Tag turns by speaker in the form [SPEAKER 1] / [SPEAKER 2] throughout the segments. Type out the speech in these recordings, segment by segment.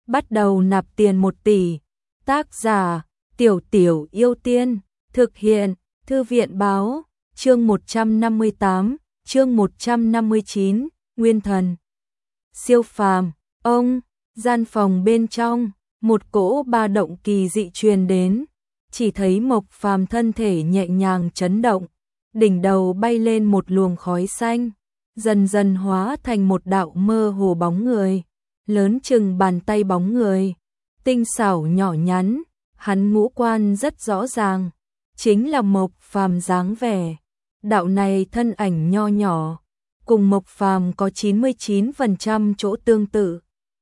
[SPEAKER 1] bắt đầu nạp tiền 1 tỷ. Tác giả: Tiểu Tiểu Yêu Tiên. Thực hiện: Thư viện báo. Chương 158, chương 159, Nguyên Thần. Siêu phàm. Ông, gian phòng bên trong, một cỗ ba động kỳ dị truyền đến. Chỉ thấy Mộc Phàm thân thể nhẹ nhàng chấn động, đỉnh đầu bay lên một luồng khói xanh, dần dần hóa thành một đạo mơ hồ bóng người, lớn chừng bàn tay bóng người, tinh xảo nhỏ nhắn, hắn ngũ quan rất rõ ràng, chính là Mộc Phàm dáng vẻ. Đạo này thân ảnh nho nhỏ, cùng Mộc Phàm có 99% chỗ tương tự,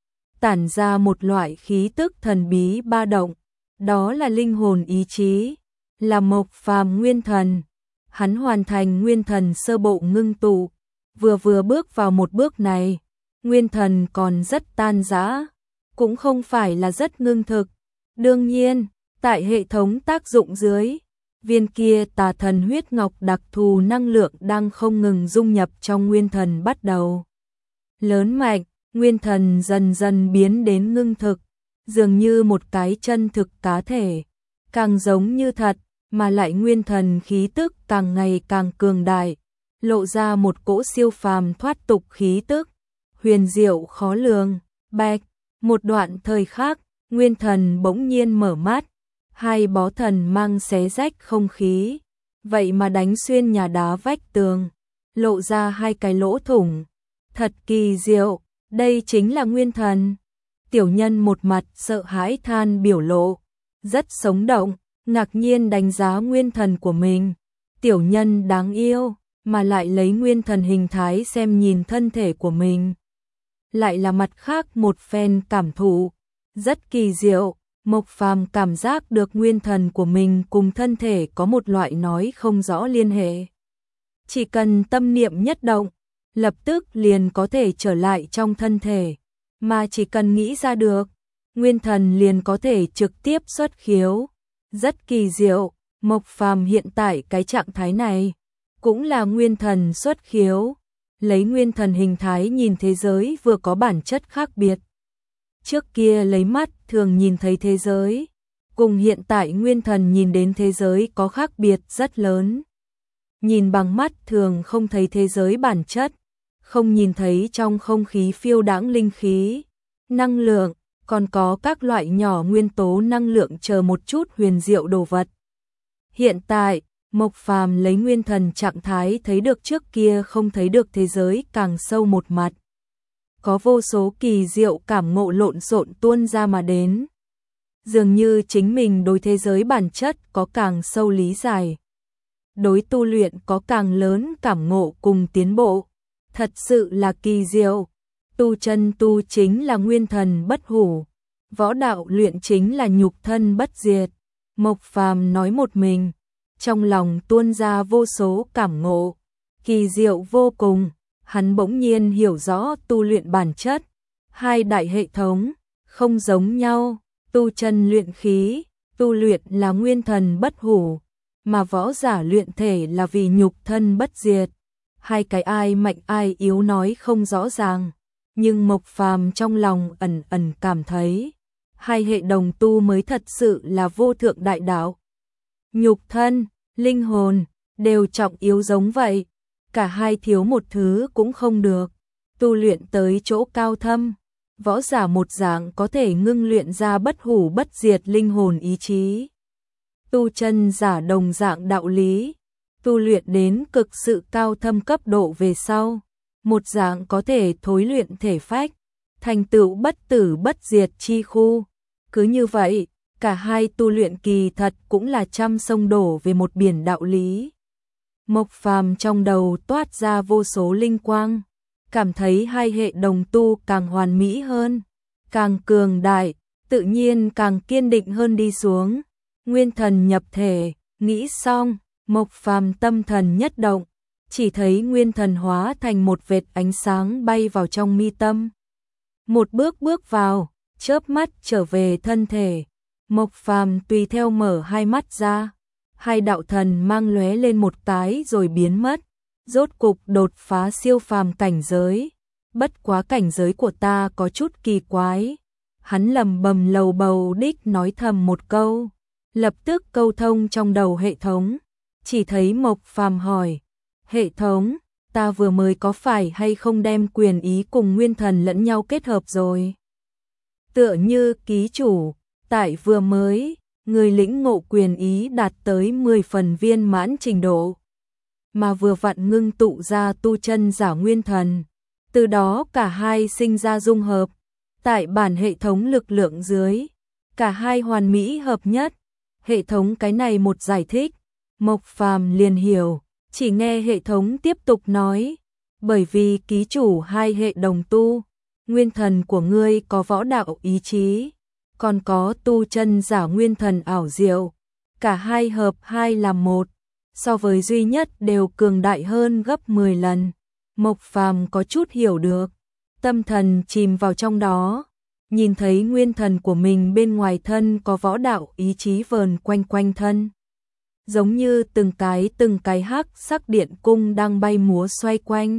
[SPEAKER 1] tản ra một loại khí tức thần bí ba động, đó là linh hồn ý chí, là Mộc Phàm nguyên thần. Hắn hoàn thành nguyên thần sơ bộ ngưng tụ, vừa bước vào một bước này, nguyên thần còn rất tan rã, cũng không phải là rất ngưng thực. Đương nhiên, tại hệ thống tác dụng dưới, viên kia tà thần huyết ngọc đặc thù năng lượng đang không ngừng dung nhập trong nguyên thần bắt đầu lớn mạnh, nguyên thần dần dần biến đến ngưng thực, dường như một cái chân thực cá thể, càng giống như thật, mà lại nguyên thần khí tức càng ngày càng cường đại, lộ ra một cỗ siêu phàm thoát tục khí tức, huyền diệu khó lường. Bạch, một đoạn thời khác, nguyên thần bỗng nhiên mở mắt, hai bó thần mang xé rách không khí, vậy mà đánh xuyên nhà đá vách tường, lộ ra hai cái lỗ thủng. Thật kỳ diệu, đây chính là nguyên thần. Tiểu nhân một mặt sợ hãi than biểu lộ, rất sống động, ngạc nhiên đánh giá nguyên thần của mình. Tiểu nhân đáng yêu, mà lại lấy nguyên thần hình thái xem nhìn thân thể của mình. Lại là mặt khác một phen cảm thụ, rất kỳ diệu. Mộc Phàm cảm giác được nguyên thần của mình cùng thân thể có một loại nói không rõ liên hệ. Chỉ cần tâm niệm nhất động, lập tức liền có thể trở lại trong thân thể, mà chỉ cần nghĩ ra được, nguyên thần liền có thể trực tiếp xuất khiếu. Rất kỳ diệu, Mộc Phàm hiện tại cái trạng thái này, cũng là nguyên thần xuất khiếu, lấy nguyên thần hình thái nhìn thế giới vừa có bản chất khác biệt. Trước kia lấy mắt thường nhìn thấy thế giới, cùng hiện tại nguyên thần nhìn đến thế giới có khác biệt rất lớn. Nhìn bằng mắt thường không thấy thế giới bản chất, không nhìn thấy trong không khí phiêu đãng linh khí, năng lượng, còn có các loại nhỏ nguyên tố năng lượng chờ một chút huyền diệu đồ vật. Hiện tại, Mộc Phàm lấy nguyên thần trạng thái thấy được trước kia không thấy được thế giới càng sâu một mặt. Có vô số kỳ diệu cảm ngộ lộn xộn tuôn ra mà đến. Dường như chính mình đối thế giới bản chất có càng sâu lý giải. Đối tu luyện có càng lớn cảm ngộ cùng tiến bộ. Thật sự là kỳ diệu. Tu chân tu chính là nguyên thần bất hủ. Võ đạo luyện chính là nhục thân bất diệt. Mộc Phàm nói một mình, trong lòng tuôn ra vô số cảm ngộ, kỳ diệu vô cùng. Hắn bỗng nhiên hiểu rõ tu luyện bản chất, hai đại hệ thống không giống nhau, tu chân luyện khí, tu luyện là nguyên thần bất hủ, mà võ giả luyện thể là vì nhục thân bất diệt. Hai cái ai mạnh ai yếu nói không rõ ràng, nhưng Mộc Phàm trong lòng ẩn ẩn cảm thấy, hai hệ đồng tu mới thật sự là vô thượng đại đạo. Nhục thân, linh hồn đều trọng yếu giống vậy. Cả hai thiếu một thứ cũng không được. Tu luyện tới chỗ cao thâm, võ giả một dạng có thể ngưng luyện ra bất hủ bất diệt linh hồn ý chí. Tu chân giả đồng dạng đạo lý, tu luyện đến cực sự cao thâm cấp độ về sau, một dạng có thể thối luyện thể phách, thành tựu bất tử bất diệt chi khu. Cứ như vậy, cả hai tu luyện kỳ thật cũng là trăm sông đổ về một biển đạo lý. Mộc Phàm trong đầu toát ra vô số linh quang, cảm thấy hai hệ đồng tu càng hoàn mỹ hơn, càng cường đại, tự nhiên càng kiên định hơn đi xuống. Nguyên thần nhập thể, nghĩ xong, Mộc Phàm tâm thần nhất động, chỉ thấy nguyên thần hóa thành một vệt ánh sáng bay vào trong mi tâm. Một bước bước vào, chớp mắt trở về thân thể. Mộc Phàm tùy theo mở hai mắt ra. Hai đạo thần mang lóe lên một cái rồi biến mất, rốt cục đột phá siêu phàm cảnh giới. Bất quá cảnh giới của ta có chút kỳ quái. Hắn lầm bầm lầu bầu đích nói thầm một câu, lập tức câu thông trong đầu hệ thống. Chỉ thấy Mộc Phàm hỏi, hệ thống, ta vừa mới có phải hay không đem quyền ý cùng nguyên thần lẫn nhau kết hợp rồi? Tựa như ký chủ, tại vừa mới, người lĩnh ngộ quyền ý đạt tới 10 phần viên mãn trình độ, mà vừa vặn ngưng tụ ra tu chân giả nguyên thần. Từ đó cả hai sinh ra dung hợp, tại bản hệ thống lực lượng dưới, cả hai hoàn mỹ hợp nhất. Hệ thống cái này một giải thích, Mộc Phàm liền hiểu, chỉ nghe hệ thống tiếp tục nói, bởi vì ký chủ hai hệ đồng tu, nguyên thần của ngươi có võ đạo ý chí, còn có tu chân giả nguyên thần ảo diệu, cả hai hợp hai làm một, so với duy nhất đều cường đại hơn gấp 10 lần. Mộc Phàm có chút hiểu được, tâm thần chìm vào trong đó, nhìn thấy nguyên thần của mình bên ngoài thân có võ đạo ý chí vờn quanh quanh thân, giống như từng cái hắc sắc điện cung đang bay múa xoay quanh.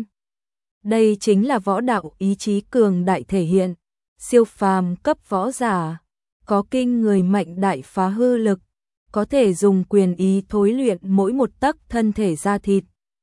[SPEAKER 1] Đây chính là võ đạo ý chí cường đại thể hiện, siêu phàm cấp võ giả, có kinh người mạnh đại phá hư lực, có thể dùng quyền ý thối luyện mỗi một tấc thân thể da thịt,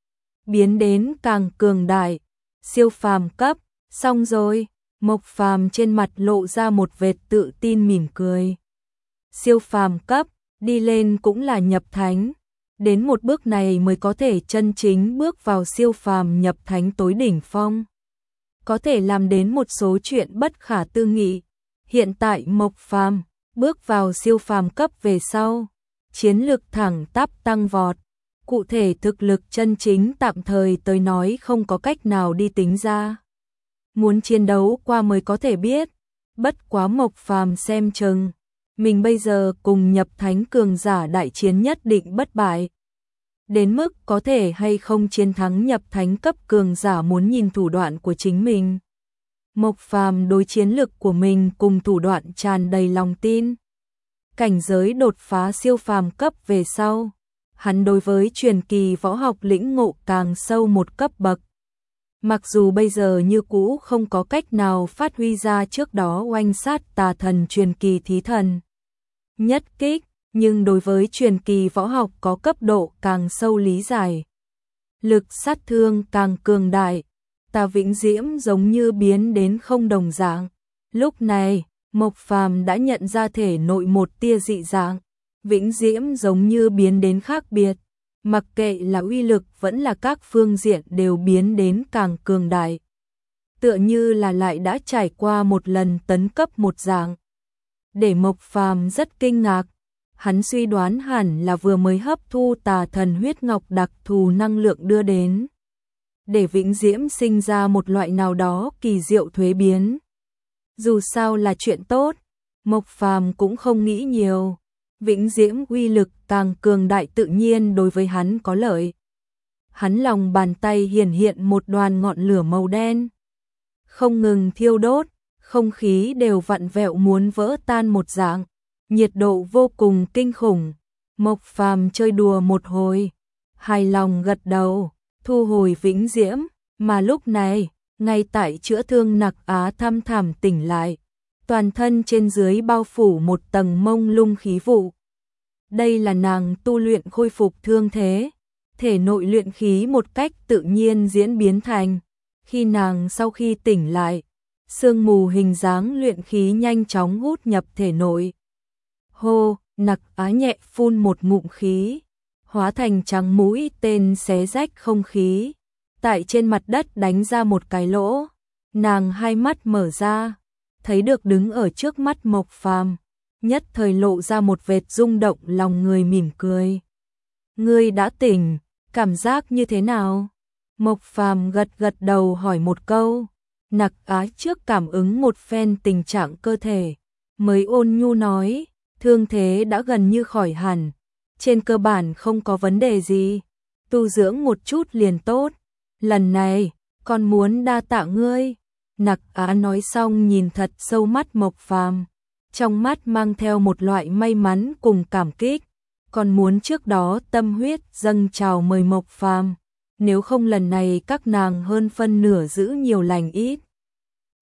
[SPEAKER 1] biến đến càng cường đại, siêu phàm cấp. Xong rồi, Mộc Phàm trên mặt lộ ra một vệt tự tin mỉm cười. Siêu phàm cấp, đi lên cũng là nhập thánh, đến một bước này mới có thể chân chính bước vào siêu phàm nhập thánh tối đỉnh phong, có thể làm đến một số chuyện bất khả tư nghị. Hiện tại Mộc Phàm bước vào siêu phàm cấp về sau, chiến lực thẳng tắp tăng vọt, cụ thể thực lực chân chính tạm thời tới nói không có cách nào đi tính ra, muốn chiến đấu qua mới có thể biết. Bất quá Mộc Phàm xem chừng mình bây giờ cùng nhập thánh cường giả đại chiến nhất định bất bại, đến mức có thể hay không chiến thắng nhập thánh cấp cường giả muốn nhìn thủ đoạn của chính mình. Mộc Phàm đối chiến lực của mình cùng thủ đoạn tràn đầy lòng tin. Cảnh giới đột phá siêu phàm cấp về sau, hắn đối với truyền kỳ võ học lĩnh ngộ càng sâu một cấp bậc. Mặc dù bây giờ như cũ không có cách nào phát huy ra trước đó oanh sát tà thần truyền kỳ thí thần nhất kích, nhưng đối với truyền kỳ võ học có cấp độ càng sâu lý giải, lực sát thương càng cường đại, Tà Vĩnh Diễm giống như biến đến không đồng dạng. Lúc này, Mộc Phàm đã nhận ra thể nội một tia dị dạng, Vĩnh Diễm giống như biến đến khác biệt, mặc kệ là uy lực vẫn là các phương diện đều biến đến càng cường đại. Tựa như là lại đã trải qua một lần tấn cấp một dạng. Để Mộc Phàm rất kinh ngạc, hắn suy đoán hẳn là vừa mới hấp thu tà thần huyết ngọc đặc thù năng lượng đưa đến, để Vĩnh Diễm sinh ra một loại nào đó kỳ diệu thuế biến. Dù sao là chuyện tốt, Mộc Phàm cũng không nghĩ nhiều, Vĩnh Diễm uy lực càng cường đại tự nhiên đối với hắn có lợi. Hắn lòng bàn tay hiển hiện một đoàn ngọn lửa màu đen, không ngừng thiêu đốt, không khí đều vặn vẹo muốn vỡ tan một dạng, nhiệt độ vô cùng kinh khủng. Mộc Phàm chơi đùa một hồi, hài lòng gật đầu, thu hồi Vĩnh Diễm, mà lúc này, ngay tại chữa thương Nặc Á thăm thẳm tỉnh lại, toàn thân trên dưới bao phủ một tầng mông lung khí vụ. Đây là nàng tu luyện khôi phục thương thế, thể nội luyện khí một cách tự nhiên diễn biến thành. Khi nàng sau khi tỉnh lại, sương mù hình dáng luyện khí nhanh chóng hút nhập thể nội. Hô, Nặc Á nhẹ phun một ngụm khí, hóa thành trắng mũi tên xé rách không khí, tại trên mặt đất đánh ra một cái lỗ. Nàng hai mắt mở ra, thấy được đứng ở trước mắt Mộc Phàm, nhất thời lộ ra một vệt rung động lòng người mỉm cười. Ngươi đã tỉnh, cảm giác như thế nào? Mộc Phàm gật gật đầu hỏi một câu. Nặc Á trước cảm ứng một phen tình trạng cơ thể, mới ôn nhu nói, thương thế đã gần như khỏi hẳn, trên cơ bản không có vấn đề gì, tu dưỡng một chút liền tốt, lần này, còn muốn đa tạ ngươi. Nặc Á nói xong nhìn thật sâu mắt Mộc Phàm, trong mắt mang theo một loại may mắn cùng cảm kích, còn muốn trước đó tâm huyết dâng trào mời Mộc Phàm, nếu không lần này các nàng hơn phân nửa giữ nhiều lành ít.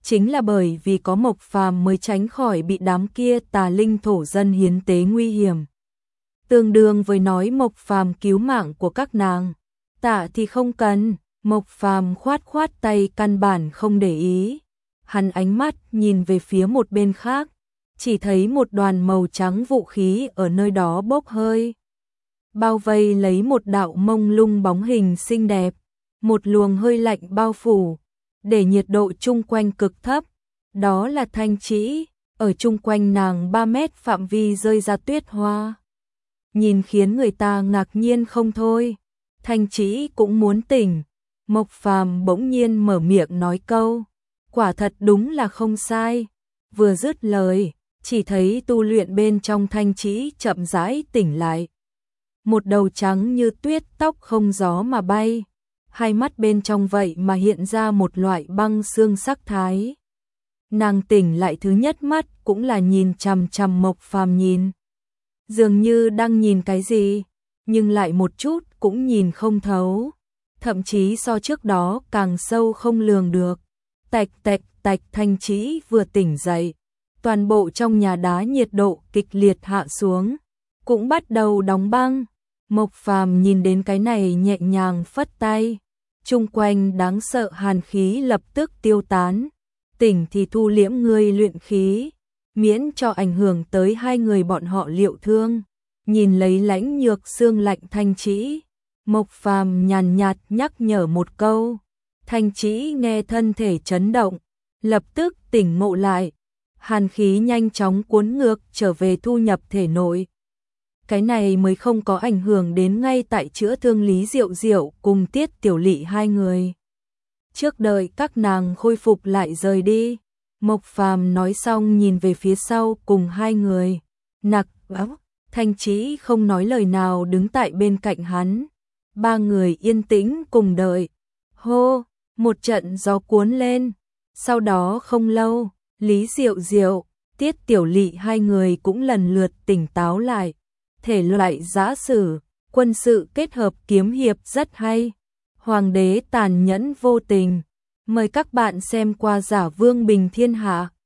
[SPEAKER 1] chính là bởi vì có Mộc Phàm mới tránh khỏi bị đám kia tà linh thổ dân hiến tế nguy hiểm. Tương đương với nói Mộc Phàm cứu mạng của các nàng. Tạ thì không cần, Mộc Phàm khoát khoát tay căn bản không để ý. Hắn ánh mắt nhìn về phía một bên khác, chỉ thấy một đoàn màu trắng vũ khí ở nơi đó bốc hơi. Bao vây lấy một đạo mông lung bóng hình xinh đẹp, một luồng hơi lạnh bao phủ, để nhiệt độ chung quanh cực thấp. Đó là Thanh Trĩ, ở chung quanh nàng 3 mét phạm vi rơi ra tuyết hoa. Nhìn khiến người ta ngạc nhiên không thôi. Thanh Trĩ cũng muốn tỉnh. Mộc Phàm bỗng nhiên mở miệng nói câu, quả thật đúng là không sai. Vừa dứt lời, chỉ thấy tu luyện bên trong Thanh Trĩ chậm rãi tỉnh lại. Một đầu trắng như tuyết, tóc không gió mà bay, hai mắt bên trong vậy mà hiện ra một loại băng xương sắc thái. Nàng tỉnh lại thứ nhất mắt cũng là nhìn chằm chằm Mộc Phàm nhìn. Dường như đang nhìn cái gì, nhưng lại một chút cũng nhìn không thấu. Thậm chí so trước đó càng sâu không lường được. Tạch tạch tạch, Thanh Trĩ vừa tỉnh dậy. Toàn bộ trong nhà đá nhiệt độ kịch liệt hạ xuống, cũng bắt đầu đóng băng. Mộc Phàm nhìn đến cái này nhẹ nhàng phất tay. Chung quanh đáng sợ hàn khí lập tức tiêu tán. Tỉnh thì thu liễm ngươi luyện khí, miễn cho ảnh hưởng tới hai người bọn họ liệu thương. Nhìn lấy lãnh nhược xương lạnh Thanh Trĩ, Mộc Phàm nhàn nhạt nhắc nhở một câu. Thanh Trĩ nghe thân thể chấn động, lập tức tỉnh ngộ lại. Hàn khí nhanh chóng cuốn ngược trở về thu nhập thể nội. Cái này mới không có ảnh hưởng đến ngay tại chữa thương Lý Diệu Diệu cùng Tiết Tiểu Lị hai người. Trước đợi các nàng khôi phục lại rời đi. Mộc Phàm nói xong nhìn về phía sau cùng hai người. Nặc áo, Thanh Trĩ không nói lời nào đứng tại bên cạnh hắn. Ba người yên tĩnh cùng đợi. Hô, một trận gió cuốn lên. Sau đó không lâu, Lý Diệu Diệu, Tiết Tiểu Lị hai người cũng lần lượt tỉnh táo lại. Thể loại giã sử, quân sự kết hợp kiếm hiệp rất hay. Hoàng đế tàn nhẫn vô tình. Mời các bạn xem qua Giả Vương Bình Thiên Hạ.